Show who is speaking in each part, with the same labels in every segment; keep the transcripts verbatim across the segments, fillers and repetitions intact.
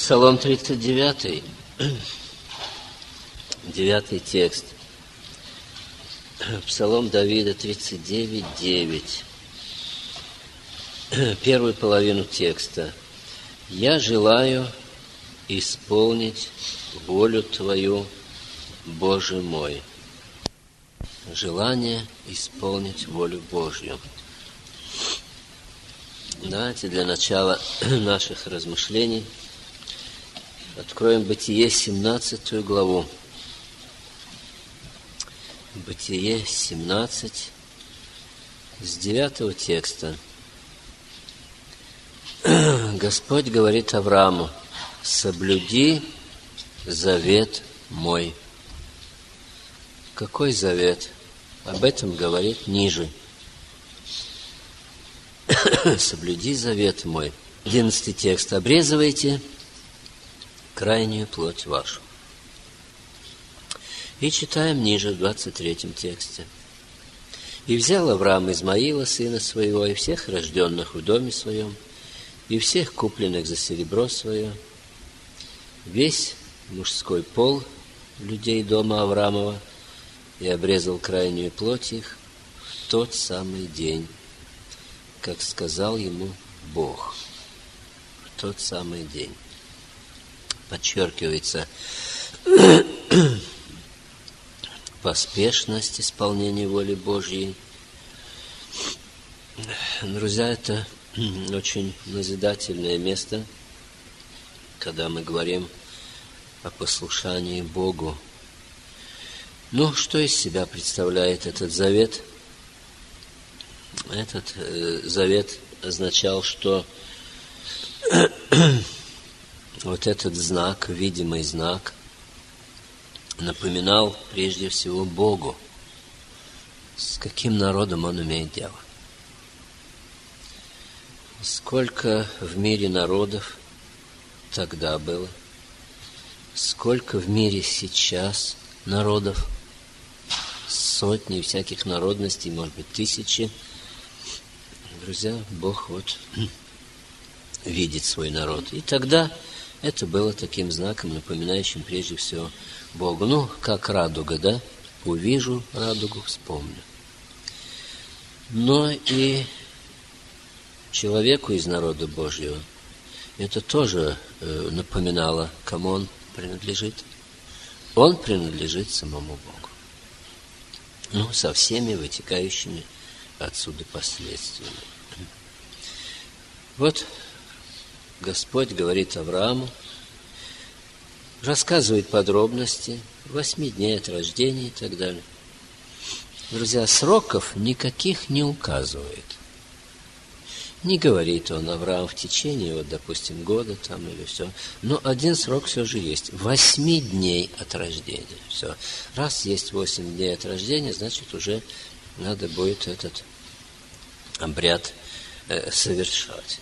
Speaker 1: Псалом тридцать девятый, девятый текст. Псалом Давида тридцать девять, девять. Первую половину текста. «Я желаю исполнить волю Твою, Боже мой». Желание исполнить волю Божью. Давайте для начала наших размышлений откроем Бытие, семнадцатую главу. Бытие семнадцать, с девятого текста. Господь говорит Аврааму: «Соблюди завет мой». Какой завет? Об этом говорит ниже. «Соблюди завет мой». Одиннадцатый текст. «Обрезывайте крайнюю плоть вашу». И читаем ниже, в двадцать третьем тексте. «И взял Авраам Измаила, сына своего, и всех рожденных в доме своем, и всех купленных за серебро свое, весь мужской пол людей дома Авраамова, и обрезал крайнюю плоть их в тот самый день, как сказал ему Бог». В тот самый день. Подчеркивается поспешность исполнения воли Божьей. Друзья, это очень назидательное место, когда мы говорим о послушании Богу. Ну, что из себя представляет этот завет? Этот э, завет означал, что вот этот знак, видимый знак, напоминал прежде всего Богу, с каким народом он имеет дело. Сколько в мире народов тогда было, сколько в мире сейчас народов, сотни всяких народностей, может быть, тысячи. Друзья, Бог вот видит свой народ. И тогда это было таким знаком, напоминающим прежде всего Богу. Ну, как радуга, да? Увижу радугу, вспомню. Но и человеку из народа Божьего это тоже э, напоминало, кому он принадлежит. Он принадлежит самому Богу. Ну, со всеми вытекающими отсюда последствиями. Вот Господь говорит Аврааму, рассказывает подробности, восьми дней от рождения и так далее. Друзья, сроков никаких не указывает. Не говорит он Авраам в течение, вот, допустим, года там или все. Но один срок все же есть. Восьми дней от рождения. Все. Раз есть восемь дней от рождения, значит, уже надо будет этот обряд э, совершать.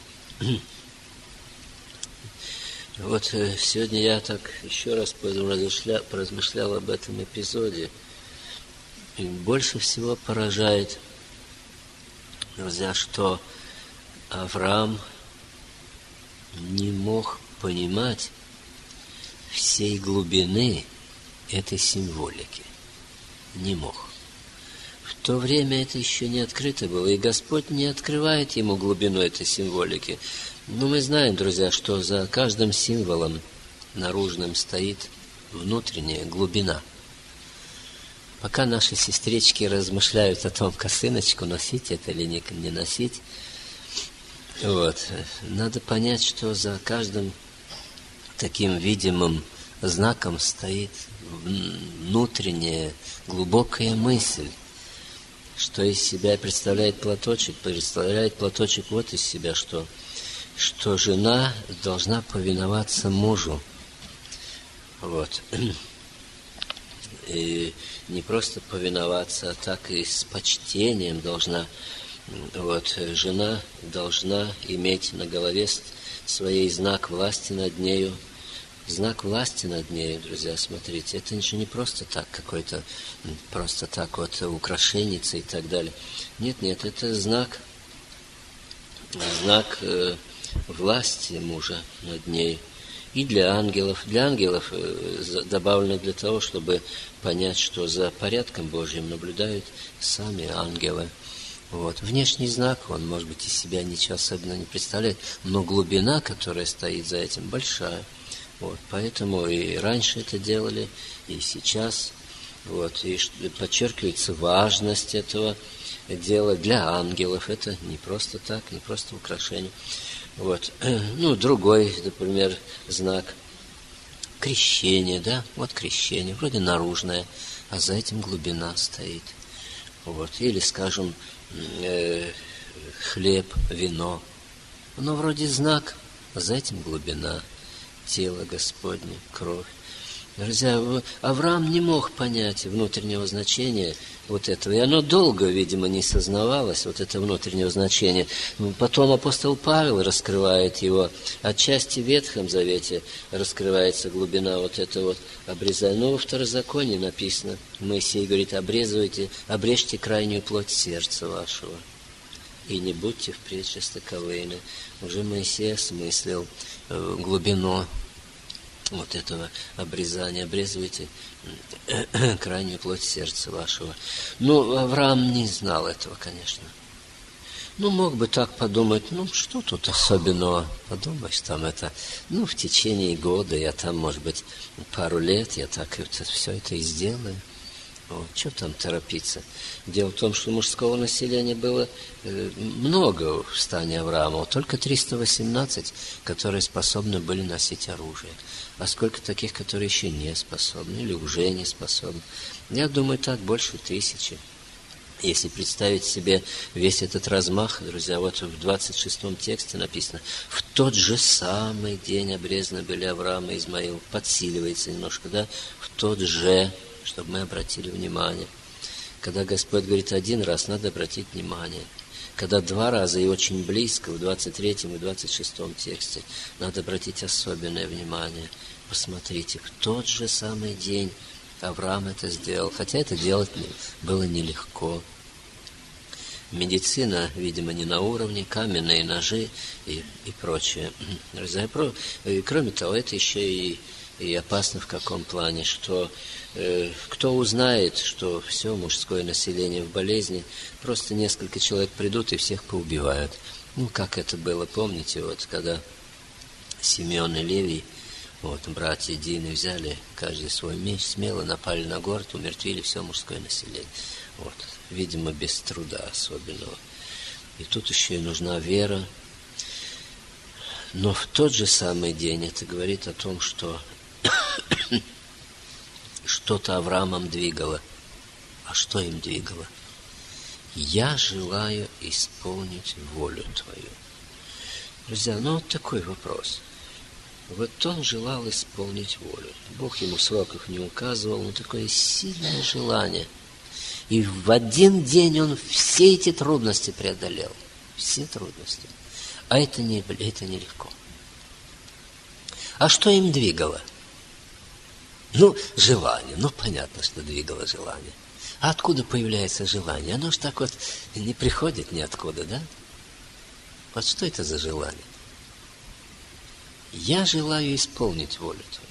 Speaker 1: Вот э, сегодня я так еще раз поразмышлял, поразмышлял об этом эпизоде. И больше всего поражает, друзья, что Авраам не мог понимать всей глубины этой символики. Не мог. В то время это еще не открыто было, и Господь не открывает ему глубину этой символики. Но мы знаем, друзья, что за каждым символом наружным стоит внутренняя глубина. Пока наши сестрички размышляют о том, косыночку носить это или не, не носить, вот, надо понять, что за каждым таким видимым знаком стоит внутренняя глубокая мысль, что из себя представляет платочек. Представляет платочек вот из себя, что, что жена должна повиноваться мужу. Вот. И не просто повиноваться, а так и с почтением должна. Вот, жена должна иметь на голове своей знак власти над нею. Знак власти над нею, друзья, смотрите, это ничего не просто так, какой-то, просто так вот украшенница и так далее. Нет, нет, это знак, знак э, власти мужа над ней. и для ангелов. Для ангелов добавлено для того, чтобы понять, что за порядком Божьим наблюдают сами ангелы. Вот. Внешний знак, он, может быть, из себя ничего особенного не представляет, но глубина, которая стоит за этим, большая. Вот. Поэтому и раньше это делали, и сейчас. Вот. И подчеркивается важность этого дела для ангелов. Это не просто так, не просто украшение. Вот. Ну, другой, например, знак крещения, да, вот крещение, вроде наружное, а за этим глубина стоит. Вот. Или, скажем, э, хлеб, вино. Оно вроде знак, а за этим глубина. Тело Господне, кровь. Друзья, Авраам не мог понять внутреннего значения вот этого. И оно долго, видимо, не сознавалось, вот это внутреннего значения. Потом апостол Павел раскрывает его. Отчасти в Ветхом Завете раскрывается глубина вот этого вот обрезания. Но во Второзаконии написано, Моисей говорит, обрезывайте, обрежьте крайнюю плоть сердца вашего. И не будьте впредь жестоковыми. Уже Моисей осмыслил глубину вот этого обрезания. Обрезывайте крайнюю плоть сердца вашего. Ну, Авраам не знал этого, конечно. Ну, мог бы так подумать, ну, что тут особенного? Подумаешь, там это, ну, в течение года, я там, может быть, пару лет, я так это, все это и сделаю. Вот, что там торопиться? Дело в том, что мужского населения было э, много в стане Авраама, только триста восемнадцать, которые способны были носить оружие. А сколько таких, которые еще не способны или уже не способны? Я думаю, так больше тысячи. Если представить себе весь этот размах, друзья, вот в двадцать шестом тексте написано, в тот же самый день обрезаны были Авраам и Измаил. Подсиливается немножко, да? В тот же, чтобы мы обратили внимание. Когда Господь говорит один раз, надо обратить внимание. Когда два раза и очень близко, в двадцать третьем и двадцать шестом тексте, надо обратить особенное внимание. Посмотрите, в тот же самый день Авраам это сделал, хотя это делать было нелегко. Медицина, видимо, не на уровне, каменные ножи и, и прочее. И, кроме того, это еще и, и опасно в каком плане, что э, кто узнает, что все мужское население в болезни, просто несколько человек придут и всех поубивают. Ну, как это было, помните, вот когда Симеон и Левий, вот, братья Дины взяли каждый свой меч, смело напали на город, умертвили все мужское население. Вот, видимо, без труда особенного. И тут еще и нужна вера. Но в тот же самый день это говорит о том, что что-то Авраамом двигало. А что им двигало? «Я желаю исполнить волю Твою». Друзья, ну вот такой вопрос. Вот он желал исполнить волю. Бог ему сроков не указывал, но такое сильное желание. И в один день он все эти трудности преодолел. Все трудности. А это, не, это нелегко. А что им двигало? Ну, желание. Ну, понятно, что двигало желание. А откуда появляется желание? Оно же так вот не приходит ниоткуда, да? Вот что это за желание? Я желаю исполнить волю Твою.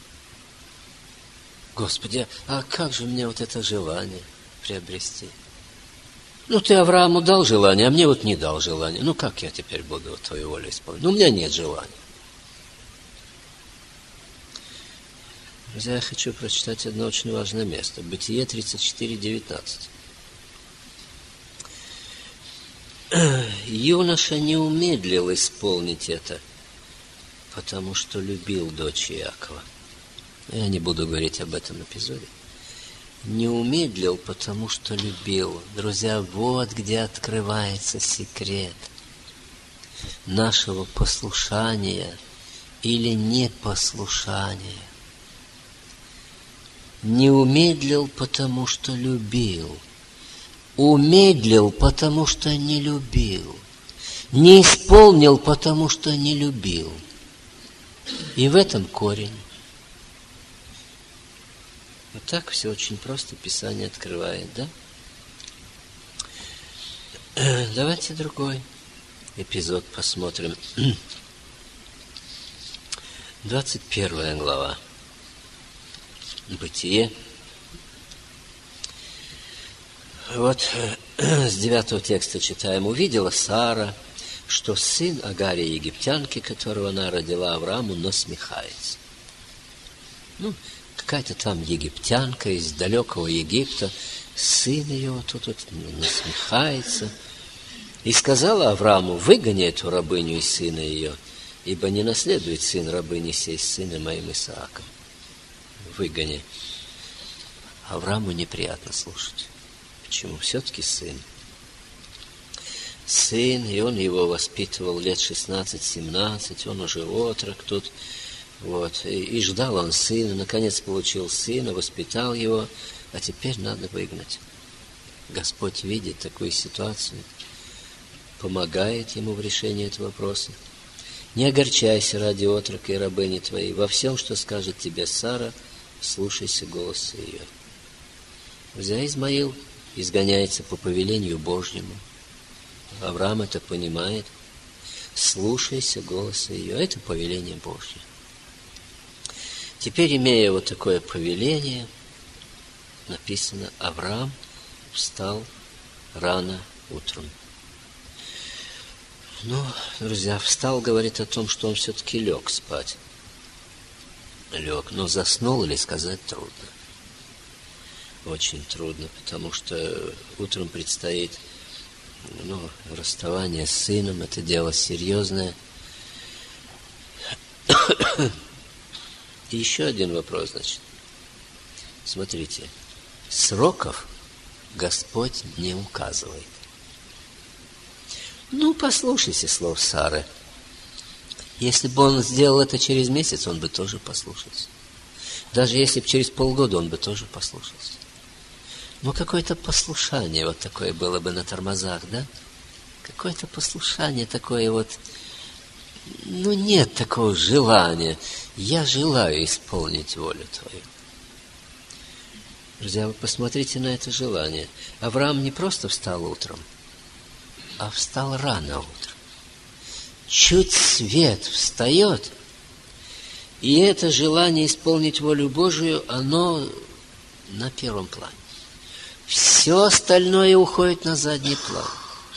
Speaker 1: Господи, а как же мне вот это желание приобрести? Ну, Ты Аврааму дал желание, а мне вот не дал желание. Ну, как я теперь буду вот Твою волю исполнять? Ну, у меня нет желания. Друзья, я хочу прочитать одно очень важное место. Бытие тридцать четыре девятнадцать. Юноша не умедлил исполнить это, потому что любил дочь Иакова. Я не буду говорить об этом эпизоде. Не умедлил, потому что любил. Друзья, вот где открывается секрет нашего послушания или непослушания. Не умедлил, потому что любил. Умедлил, потому что не любил. Не исполнил, потому что не любил. И в этом корень. Вот так все очень просто Писание открывает, да? Давайте другой эпизод посмотрим. двадцать первая глава. Бытие. Вот с девятого текста читаем. «Увидела Сара, что сын Агари египтянки, которого она родила Аврааму, насмехается». Ну, какая-то там египтянка из далекого Египта, сын ее вот тут вот насмехается. И сказала Аврааму: «Выгони эту рабыню и сына ее, ибо не наследует сын рабыни сей с сыном моим Исааком». Выгони. Аврааму неприятно слушать. Почему? Все-таки сын. Сын, и он его воспитывал лет шестнадцать-семнадцать, он уже отрок тут. Вот. И, и ждал он сына, наконец получил сына, воспитал его, а теперь надо выгнать. Господь видит такую ситуацию, помогает ему в решении этого вопроса. «Не огорчайся ради отрока и рабыни твоей. Во всем, что скажет тебе Сара, слушайся голоса ее». Друзья, Измаил изгоняется по повелению Божьему. Авраам это понимает. Слушайся голоса ее. Это повеление Божье. Теперь, имея вот такое повеление, написано: Авраам встал рано утром. Ну, друзья, встал, говорит о том, что он все-таки лег спать. Лег, но заснул ли, сказать трудно. Очень трудно, потому что утром предстоит, ну, расставание с сыном, это дело серьезное. И еще один вопрос, значит. Смотрите, сроков Господь не указывает. Ну, послушайся слов Сары. Если бы он сделал это через месяц, он бы тоже послушался. Даже если бы через полгода, он бы тоже послушался. Ну, какое-то послушание вот такое было бы на тормозах, да? Какое-то послушание такое вот. Ну, нет такого желания. Я желаю исполнить волю твою. Друзья, вы посмотрите на это желание. Авраам не просто встал утром, а встал рано утром. Чуть свет встает, и это желание исполнить волю Божию, оно на первом плане. Все остальное уходит на задний план.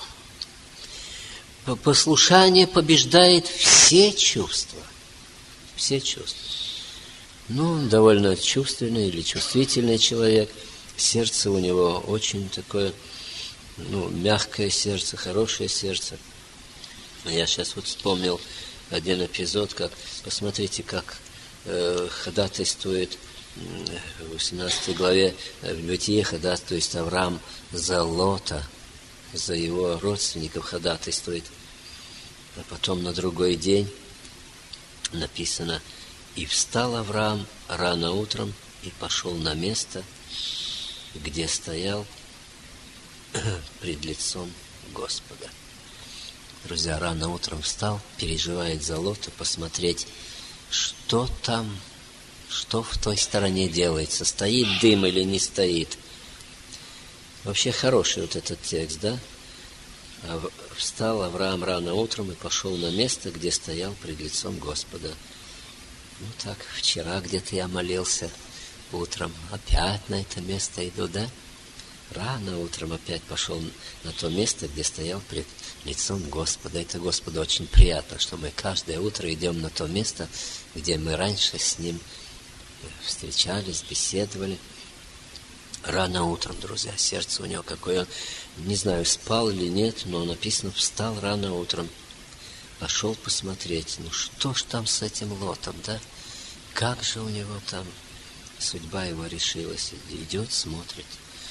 Speaker 1: Послушание побеждает все чувства. Все чувства. Ну, он довольно чувственный или чувствительный человек. Сердце у него очень такое, ну, мягкое сердце, хорошее сердце. Я сейчас вот вспомнил один эпизод, как, посмотрите, как э, ходатайствует в восемнадцатой главе в Бытие, ходатайствует Авраам за Лота, за его родственников ходатайствует. А потом на другой день написано: «И встал Авраам рано утром и пошел на место, где стоял пред лицом Господа». Друзья, рано утром встал, переживает за Лота, посмотреть, что там, что в той стороне делается, стоит дым или не стоит. Вообще хороший вот этот текст, да? Встал Авраам рано утром и пошел на место, где стоял пред лицом Господа. Ну так, вчера где-то я молился утром, опять на это место иду, да? Рано утром опять пошел на то место, где стоял пред лицом Господа. Это Господу очень приятно, что мы каждое утро идем на то место, где мы раньше с Ним встречались, беседовали. Рано утром, друзья, сердце у него какое. Он, не знаю, спал или нет, но написано: встал рано утром, пошел посмотреть, ну что ж там с этим Лотом, да? Как же у него там судьба его решилась. Идет, смотрит.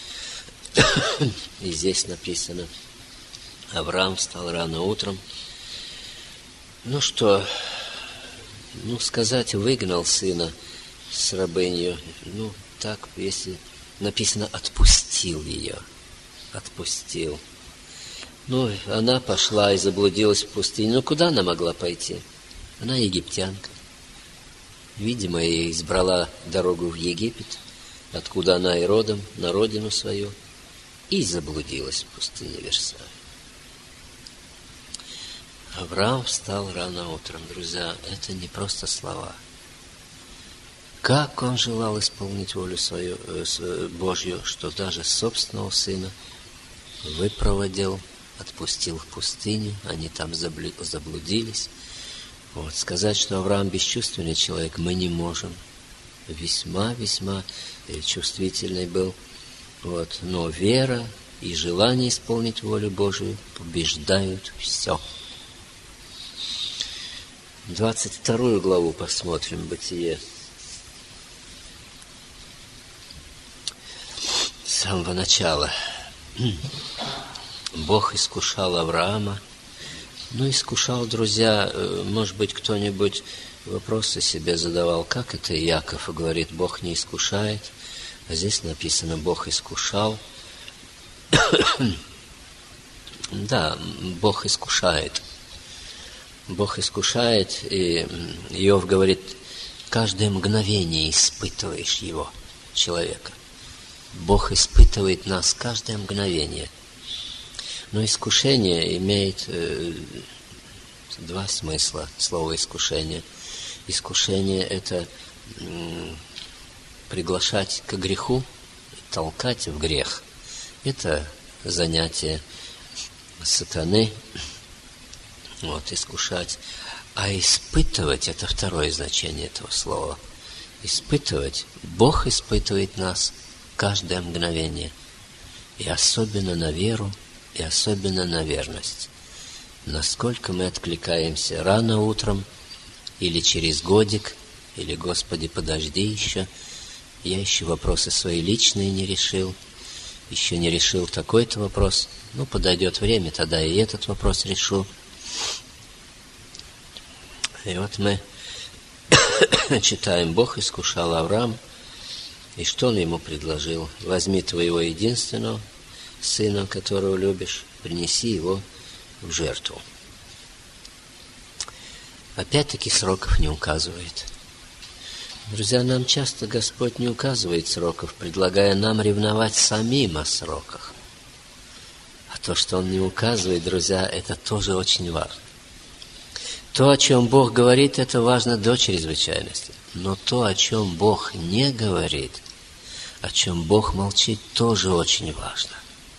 Speaker 1: И здесь написано: Авраам встал рано утром. Ну что, ну сказать, выгнал сына с рабынью, ну так, если написано, отпустил ее. Отпустил. Ну, она пошла и заблудилась в пустыне. Ну, куда она могла пойти? Она египтянка. Видимо, ей избрала дорогу в Египет, откуда она и родом, на родину свою, и заблудилась в пустыне Версавии. Авраам встал рано утром. Друзья, это не просто слова. как он желал исполнить волю свою, э, Божью, что даже собственного сына выпроводил, отпустил в пустыню, они там заблудились. Вот. Сказать, что Авраам бесчувственный человек, мы не можем. Весьма-весьма чувствительный был. Вот. Но вера и желание исполнить волю Божию побеждают все. двадцать вторую главу посмотрим, Бытие. С самого начала. Бог искушал Авраама. Ну, искушал, друзья, может быть, кто-нибудь вопросы себе задавал, как это Иаков говорит, Бог не искушает, а здесь написано, Бог искушал. Да, Бог искушает. Бог искушает, и Иов говорит, каждое мгновение испытываешь его, человека. Бог испытывает нас каждое мгновение. Но искушение имеет э, два смысла, слово искушение. Искушение – это э, приглашать к греху, толкать в грех. Это занятие сатаны, вот, искушать. А испытывать – это второе значение этого слова. Испытывать, Бог испытывает нас каждое мгновение, и особенно на веру, и особенно на верность. Насколько мы откликаемся рано утром, или через годик, или, Господи, подожди еще. Я еще вопросы свои личные не решил, еще не решил такой-то вопрос. Ну, подойдет время, тогда и этот вопрос решу. И вот мы читаем, Бог искушал Авраама, и что он ему предложил? Возьми твоего единственного сына, которого любишь, принеси его в жертву. Опять-таки сроков не указывает. Друзья, нам часто Господь не указывает сроков, предлагая нам ревновать самим о сроках. А то, что Он не указывает, друзья, это тоже очень важно. То, о чем Бог говорит, это важно до чрезвычайности. Но то, о чем Бог не говорит, о чем Бог молчит, тоже очень важно.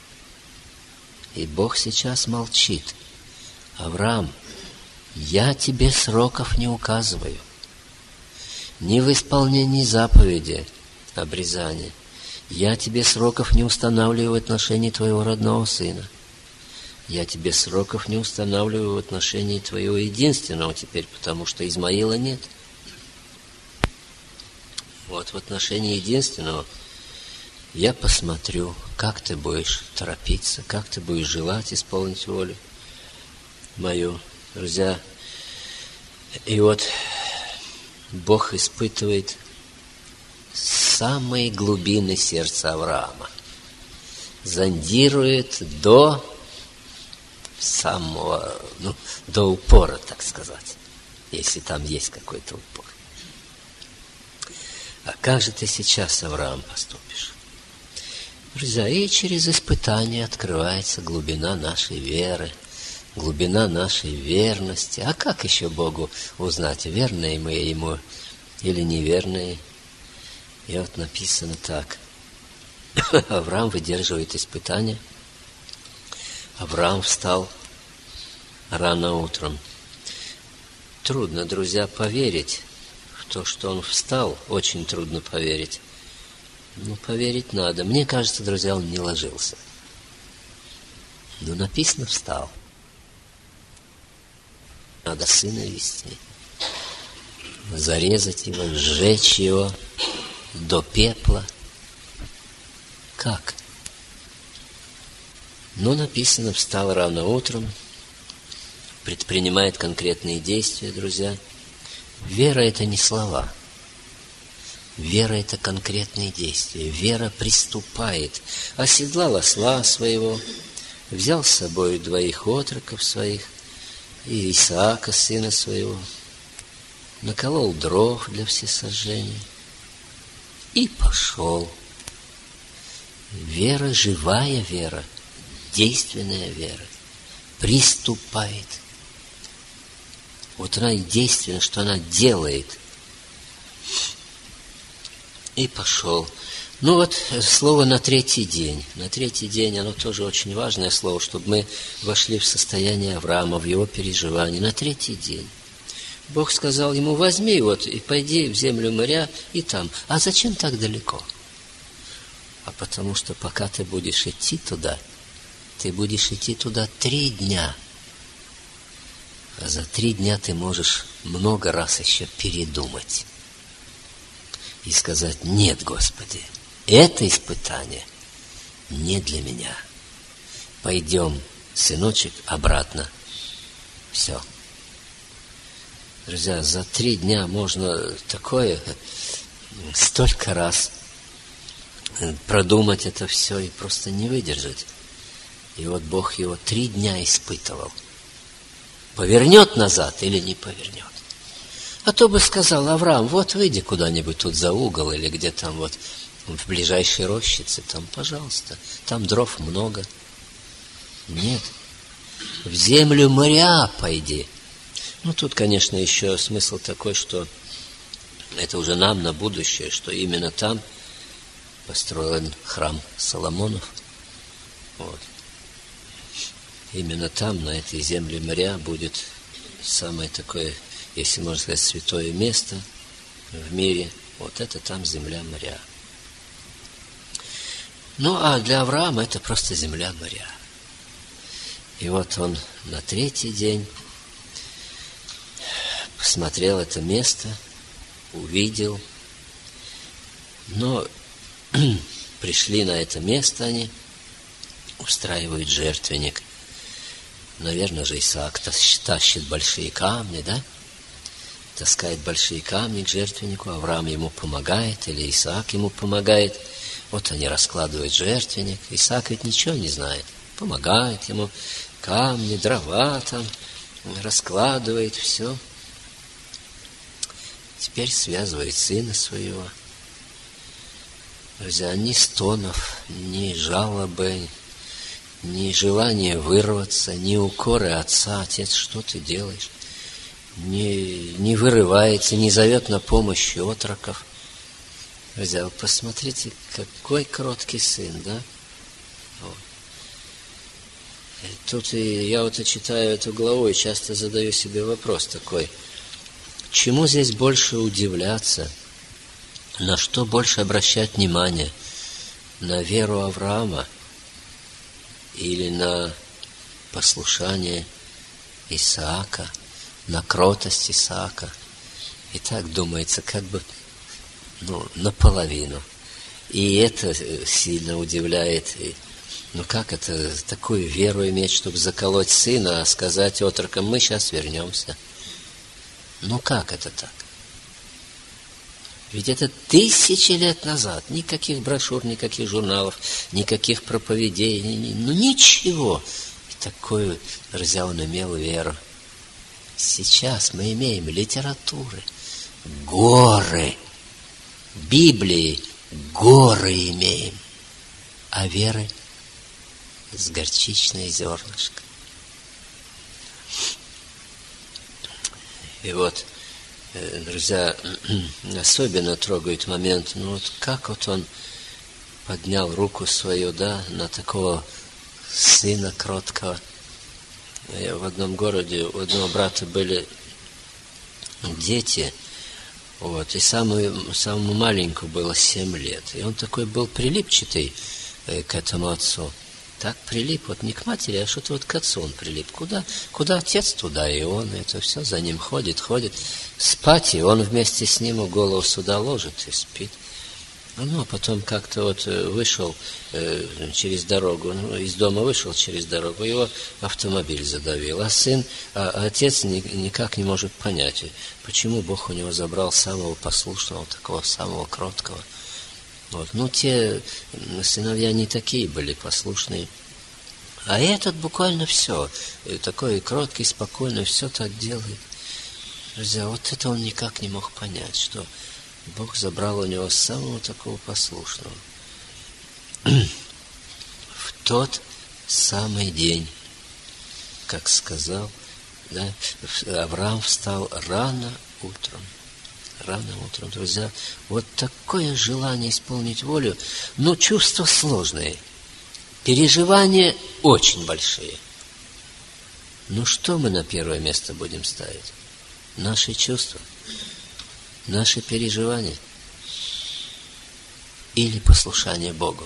Speaker 1: И Бог сейчас молчит. Авраам, я тебе сроков не указываю. Ни в исполнении заповеди обрезания. Я тебе сроков не устанавливаю в отношении твоего родного сына. Я тебе сроков не устанавливаю в отношении твоего единственного теперь, потому что Измаила нет. Вот в отношении единственного я посмотрю, как ты будешь торопиться, как ты будешь желать исполнить волю мою. Друзья, и вот Бог испытывает самые глубины сердца Авраама. Зондирует до самого, ну, до упора, так сказать, если там есть какой-то упор. А как же ты сейчас, Авраам, поступишь? Друзья, и через испытание открывается глубина нашей веры, глубина нашей верности. А как еще Богу узнать, верные мы Ему или неверные? И вот написано так. Авраам выдерживает испытание. Авраам встал рано утром. Трудно, друзья, поверить в то, что он встал. Очень трудно поверить. Ну, поверить надо. Мне кажется, друзья, он не ложился. Но написано «встал». Надо сына вести, зарезать его, сжечь его до пепла. Как? Ну, написано, встал рано утром, предпринимает конкретные действия, друзья. Вера – это не слова. Вера – это конкретные действия. Вера приступает. Оседлал осла своего, взял с собой двоих отроков своих, и Исаака, сына своего, наколол дров для всесожжения и пошел. Вера, живая вера, действенная вера, приступает. Вот она и действенна, что она делает. и пошел. Ну вот, слово «на третий день». На третий день, оно тоже очень важное слово, чтобы мы вошли в состояние Авраама, в его переживания. На третий день. Бог сказал ему: возьми вот и пойди в землю моря и там. А зачем так далеко? А потому что пока ты будешь идти туда, ты будешь идти туда три дня. А за три дня ты можешь много раз еще передумать. И сказать: нет, Господи, это испытание не для меня. Пойдем, сыночек, обратно. Все. Друзья, за три дня можно такое, столько раз продумать это все и просто не выдержать. И вот Бог его три дня испытывал. Повернет назад или не повернет. А то бы сказал: Авраам, вот выйди куда-нибудь тут за угол или где там вот в ближайшей рощице, там, пожалуйста, там дров много. Нет, в землю моря пойди. Ну, тут, конечно, еще смысл такой, что это уже нам на будущее, что именно там построен храм Соломонов. Вот. Именно там, на этой земле моря, будет самое такое, если можно сказать, святое место в мире. Вот это там земля моря. Ну, а для Авраама это просто земля моря. И вот он на третий день посмотрел это место, увидел. Но пришли на это место они, устраивают жертвенник. Наверное же Исаак тащит большие камни, да? Таскает большие камни к жертвеннику. Авраам ему помогает, или Исаак ему помогает. Вот они раскладывают жертвенник. Исаак ведь ничего не знает. Помогает ему. Камни, дрова там раскладывает, все. Теперь связывает сына своего. Друзья, ни стонов, ни жалобы, ни желания вырваться, ни укоры отца: отец, что ты делаешь? Не, не вырывается, не зовет на помощь отроков. Друзья, вы посмотрите, какой кроткий сын, да? Вот. Тут и я вот и читаю эту главу и часто задаю себе вопрос такой: чему здесь больше удивляться? На что больше обращать внимание? На веру Авраама или на послушание Исаака, на кротость Исаака? И так думается, как бы, ну, наполовину. И это сильно удивляет. И, ну, как это, такую веру иметь, чтобы заколоть сына, а сказать отрокам: мы сейчас вернемся? Ну, как это так? Ведь это тысячи лет назад. Никаких брошюр, никаких журналов, никаких проповедей, ну, ничего. И такую, друзья, он имел веру. Сейчас мы имеем литературы, горы, Библии, горы имеем, а веры с горчичное зернышко. И вот, друзья, особенно трогает момент, ну вот как вот он поднял руку свою, да, на такого сына кроткого. В одном городе у одного брата были дети, вот, и самому, самому маленькому было семь лет. И он такой был прилипчатый к этому отцу. Так прилип, вот не к матери, а что-то вот к отцу он прилип. Куда, куда отец, туда и он. Это все за ним ходит, ходит. Спать, и он вместе с ним голову сюда ложит и спит. Ну, а потом как-то вот вышел э, через дорогу, ну, из дома вышел через дорогу, его автомобиль задавил. А сын, а отец ни, никак не может понять, почему Бог у него забрал самого послушного, такого самого кроткого. Вот. Ну, те сыновья не такие были послушные. А этот буквально все. Такой кроткий, спокойный, все так делает. Друзья, вот это он никак не мог понять, что Бог забрал у него самого такого послушного. В тот самый день, как сказал, да, Авраам встал рано утром. Рано утром, друзья. Вот такое желание исполнить волю, но чувства сложные. Переживания очень большие. Ну что мы на первое место будем ставить? Наши чувства, наши переживания или послушание Богу?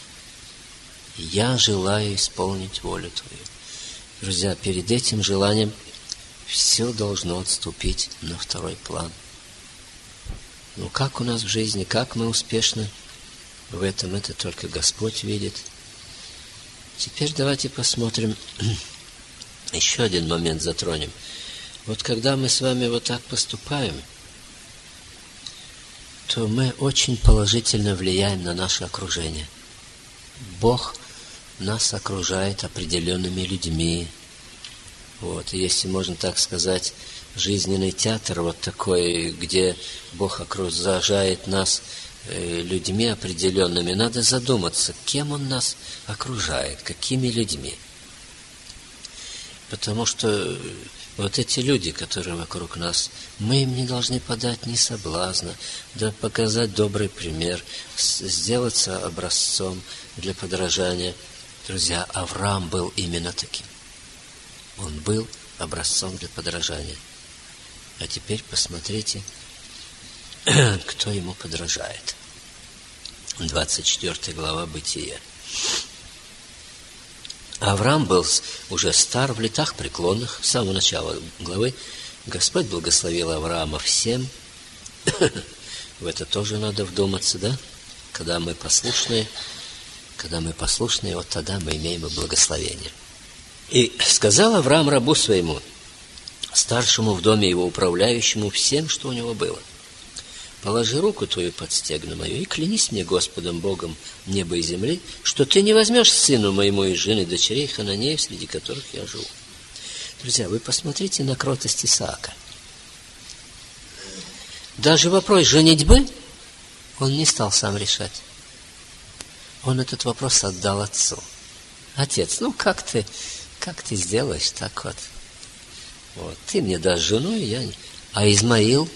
Speaker 1: Я желаю исполнить волю Твою. Друзья, перед этим желанием все должно отступить на второй план. Ну как у нас в жизни, как мы успешны в этом, это только Господь видит. Теперь давайте посмотрим, еще один момент затронем. Вот когда мы с вами вот так поступаем, то мы очень положительно влияем на наше окружение. Бог нас окружает определенными людьми. Вот, и если можно так сказать, жизненный театр вот такой, где Бог окружает нас э, людьми определенными, надо задуматься, кем Он нас окружает, какими людьми. Потому что вот эти люди, которые вокруг нас, мы им не должны подать ни соблазна, да показать добрый пример, сделаться образцом для подражания. Друзья, Авраам был именно таким. Он был образцом для подражания. А теперь посмотрите, кто ему подражает. двадцать четвёртая глава Бытия. Авраам был уже стар, в летах преклонных, с самого начала главы. Господь благословил Авраама всем. В это тоже надо вдуматься, да? Когда мы послушные, когда мы послушные, вот тогда мы имеем и благословение. И сказал Авраам рабу своему, старшему в доме его, управляющему всем, что у него было: положи руку твою под стегно мое и клянись мне Господом Богом неба и земли, что ты не возьмешь сыну моему из жены дочерей Хананеев, среди которых я живу. Друзья, вы посмотрите на кротость Исаака. Даже вопрос женитьбы он не стал сам решать. Он этот вопрос отдал отцу. Отец, ну как ты, как ты сделаешь так вот? Вот, ты мне дашь жену, и я не... А Измаил?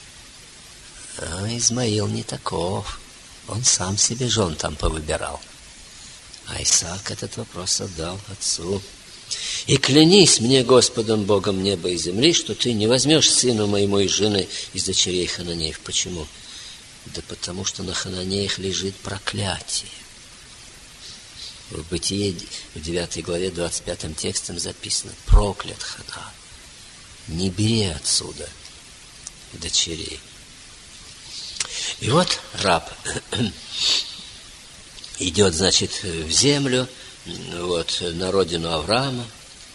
Speaker 1: А Измаил не таков. Он сам себе жен там повыбирал. А Исаак этот вопрос отдал отцу. И клянись мне Господом Богом неба и земли, что ты не возьмешь сыну моему из жены из дочерей Хананеев. Почему? Да потому что на Хананеях лежит проклятие. В Бытие, в девятой главе, двадцать пятым текстом записано: проклят Ханан. Не бери отсюда дочерей. И вот раб идет, значит, в землю, вот, на родину Авраама.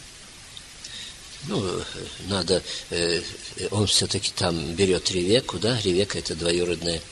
Speaker 1: Ну, надо, э, он все-таки там берет Ревеку, да, Ревека — это двоюродная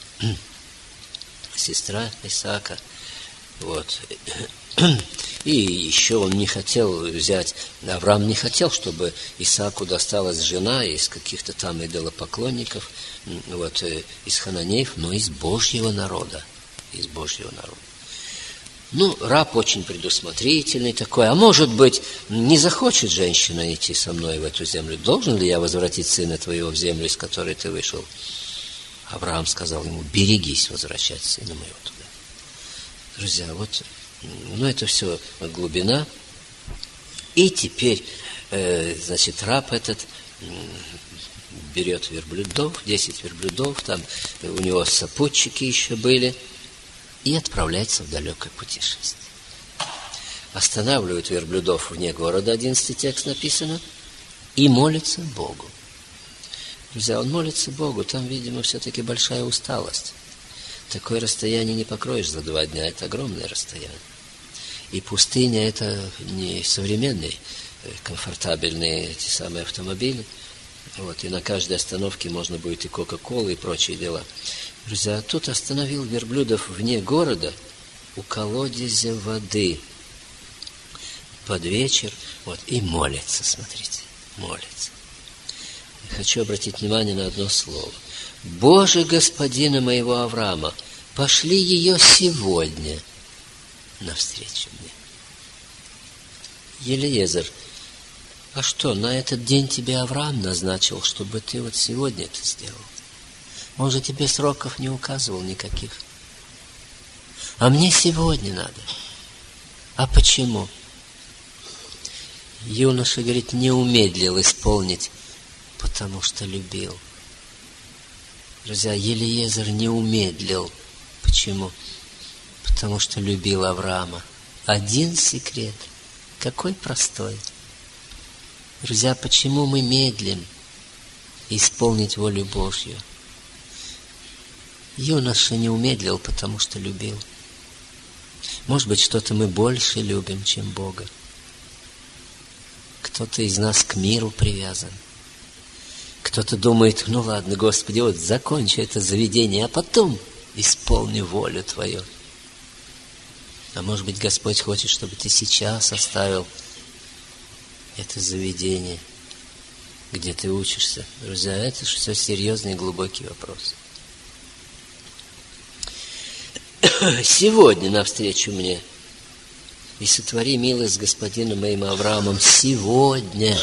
Speaker 1: сестра Исаака. Вот. И еще он не хотел взять, Авраам не хотел, чтобы Исааку досталась жена из каких-то там идолопоклонников, вот, из Хананеев, но из Божьего народа. Из Божьего народа. Ну, раб очень предусмотрительный такой. А может быть, не захочет женщина идти со мной в эту землю? Должен ли я возвратить сына твоего в землю, из которой ты вышел? Авраам сказал ему: берегись возвращать сына моего туда. Друзья, вот, ну, это все глубина. И теперь, э, значит, раб этот берет верблюдов, десять верблюдов, там у него сопутчики еще были, и отправляется в далекое путешествие. Останавливает верблюдов вне города, одиннадцатый текст написано, и молится Богу. Друзья, он молится Богу, там, видимо, все-таки большая усталость. Такое расстояние не покроешь за два дня, это огромное расстояние. И пустыня — это не современные, комфортабельные эти самые автомобили. Вот, и на каждой остановке можно будет и Кока-Колу, и прочие дела. Друзья, тут остановил верблюдов вне города, у колодезя воды, под вечер, вот, и молится, смотрите, молится. Я хочу обратить внимание на одно слово. Боже, господина моего Авраама, пошли ее сегодня навстречу мне. Елиезер, а что, на этот день тебе Авраам назначил, чтобы ты вот сегодня это сделал? Он же тебе сроков не указывал никаких. А мне сегодня надо. А почему? Юноша, говорит, не умедлил исполнить, потому что любил. Друзья, Елиезер не умедлил. Почему? Потому что любил Авраама. Один секрет. Какой простой. Друзья, почему мы медлим исполнить волю Божью? Юноша не умедлил, потому что любил. Может быть, что-то мы больше любим, чем Бога. Кто-то из нас к миру привязан. Кто-то думает, ну ладно, Господи, вот закончи это заведение, а потом исполни волю Твою. А может быть, Господь хочет, чтобы ты сейчас оставил это заведение, где ты учишься. Друзья, это же все серьезный и глубокий вопрос. Сегодня навстречу мне и сотвори милость с господином моим Авраамом сегодня.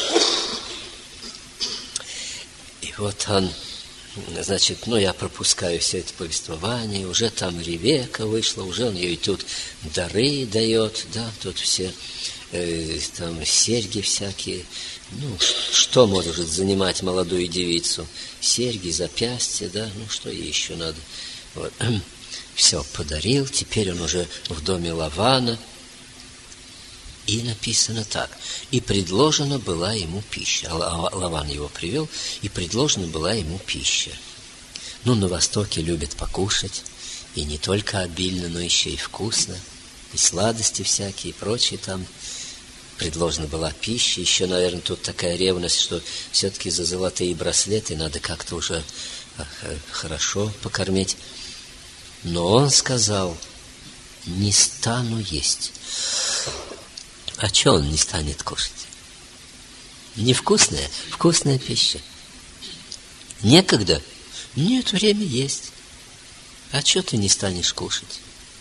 Speaker 1: И вот он, значит, ну я пропускаю все это повествование, уже там Ревека вышла, уже он ей тут дары дает, да, тут все э, там серьги всякие. Ну, что может занимать молодую девицу? Серьги, запястья, да, ну что ей еще надо? Вот. Все подарил, теперь он уже в доме Лавана. И написано так. И предложена была ему пища. Лаван его привел, и предложена была ему пища. Ну, на Востоке любят покушать, и не только обильно, но еще и вкусно, и сладости всякие, и прочие там. Предложена была пища. Еще, наверное, тут такая ревность, что все-таки за золотые браслеты надо как-то уже хорошо покормить. Но он сказал, не стану есть. А что он не станет кушать? Невкусная? Вкусная пища. Некогда? Нет, время есть. А что ты не станешь кушать?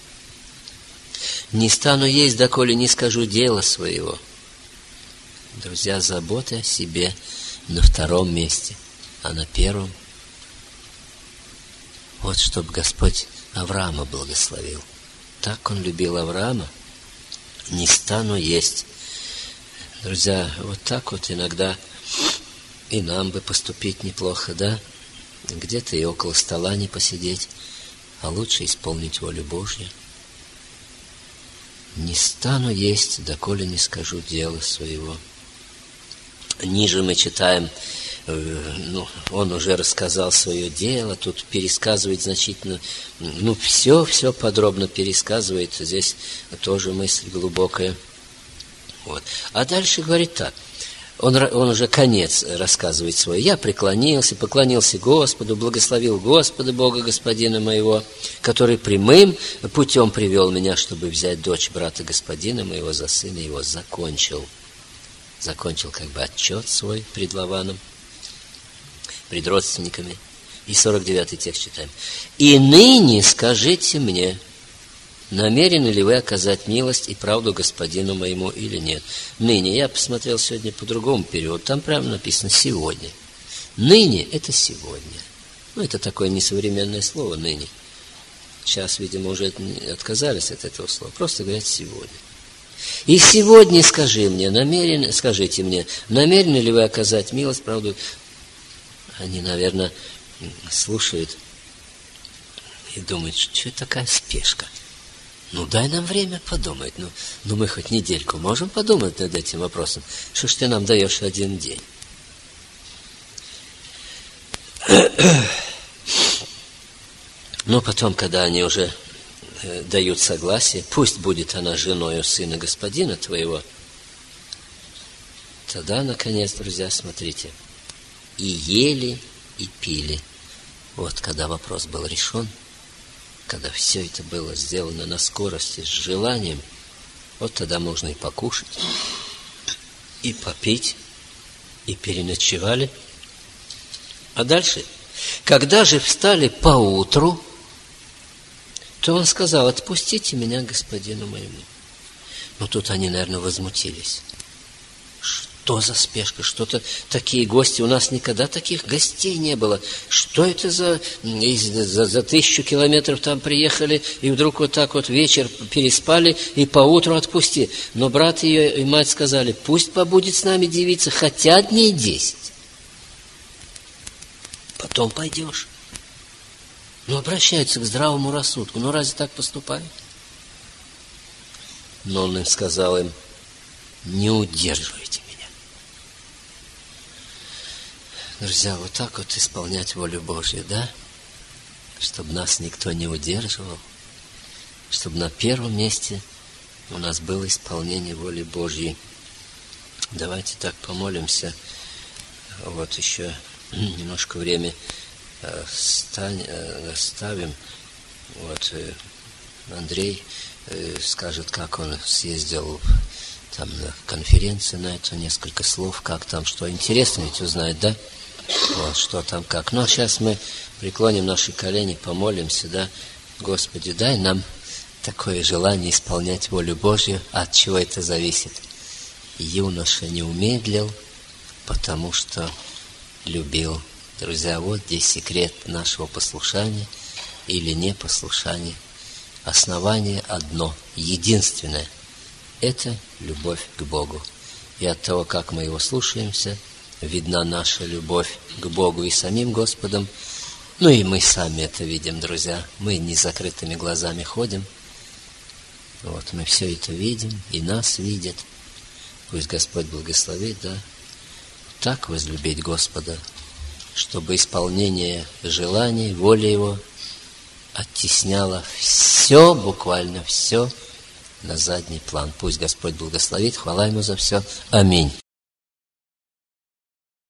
Speaker 1: Не стану есть, доколе не скажу дела своего. Друзья, забота о себе на втором месте, а на первом. Вот чтобы Господь Авраама благословил. Так он любил Авраама. Не стану есть. Друзья, вот так вот иногда и нам бы поступить неплохо, да? Где-то и около стола не посидеть, а лучше исполнить волю Божью. Не стану есть, доколе не скажу дела своего. Ниже мы читаем, ну, он уже рассказал свое дело, тут пересказывает значительно, ну, все, все подробно пересказывает, здесь тоже мысль глубокая. Вот. А дальше говорит так, он, он уже конец рассказывает свой. Я преклонился, поклонился Господу, благословил Господа, Бога Господина моего, который прямым путем привел меня, чтобы взять дочь брата Господина моего за сына его. Закончил. Закончил как бы отчет свой пред Лаваном, пред родственниками. И сорок девятый текст читаем. «И ныне скажите мне, намерены ли вы оказать милость и правду господину моему или нет?» Ныне. Я посмотрел сегодня по другому периоду. Там прямо написано «сегодня». Ныне – это сегодня. Ну, это такое несовременное слово «ныне». Сейчас, видимо, уже отказались от этого слова. Просто говорят «сегодня». «И сегодня скажи мне, намерены, скажите мне, намерены ли вы оказать милость, правду?» Они, наверное, слушают и думают, что это такая спешка. Ну, дай нам время подумать. Ну, ну, мы хоть недельку можем подумать над этим вопросом. Что ж ты нам даешь один день? Но потом, когда они уже э, дают согласие, пусть будет она женою сына господина твоего, тогда, наконец, друзья, смотрите, и ели, и пили. Вот когда вопрос был решен, когда все это было сделано на скорости, с желанием, вот тогда можно и покушать, и попить, и переночевали. А дальше, когда же встали поутру, то он сказал: отпустите меня господину моему. Но тут они, наверное, возмутились. Что за спешка? Что-то такие гости. У нас никогда таких гостей не было. Что это за, за, за тысячу километров там приехали, и вдруг вот так вот вечер переспали, и поутру отпусти. Но брат ее и мать сказали: пусть побудет с нами девица хотя дней десять. Потом пойдешь. Ну, обращаются к здравому рассудку. Ну, разве так поступают? Но он им сказал им: не удерживайте меня. Друзья, вот так вот исполнять волю Божью, да? Чтобы нас никто не удерживал, чтобы на первом месте у нас было исполнение воли Божьей. Давайте так помолимся. Вот еще немножко время стань, оставим. Вот Андрей скажет, как он съездил там на конференции на это, несколько слов, как там, что интересно ведь узнать, да? Вот, что там, как. Ну, а сейчас мы преклоним наши колени, помолимся, да? Господи, дай нам такое желание исполнять волю Божью. От чего это зависит? Юноша не умедлил, потому что любил. Друзья, вот здесь секрет нашего послушания или непослушания. Основание одно, единственное. Это любовь к Богу. И от того, как мы Его слушаемся, видна наша любовь к Богу и самим Господом. Ну и мы сами это видим, друзья. Мы не с закрытыми глазами ходим. Вот, мы все это видим, и нас видят. Пусть Господь благословит, да, так возлюбить Господа, чтобы исполнение желаний, воли Его оттесняло все, буквально все, на задний план. Пусть Господь благословит. Хвала Ему за все. Аминь.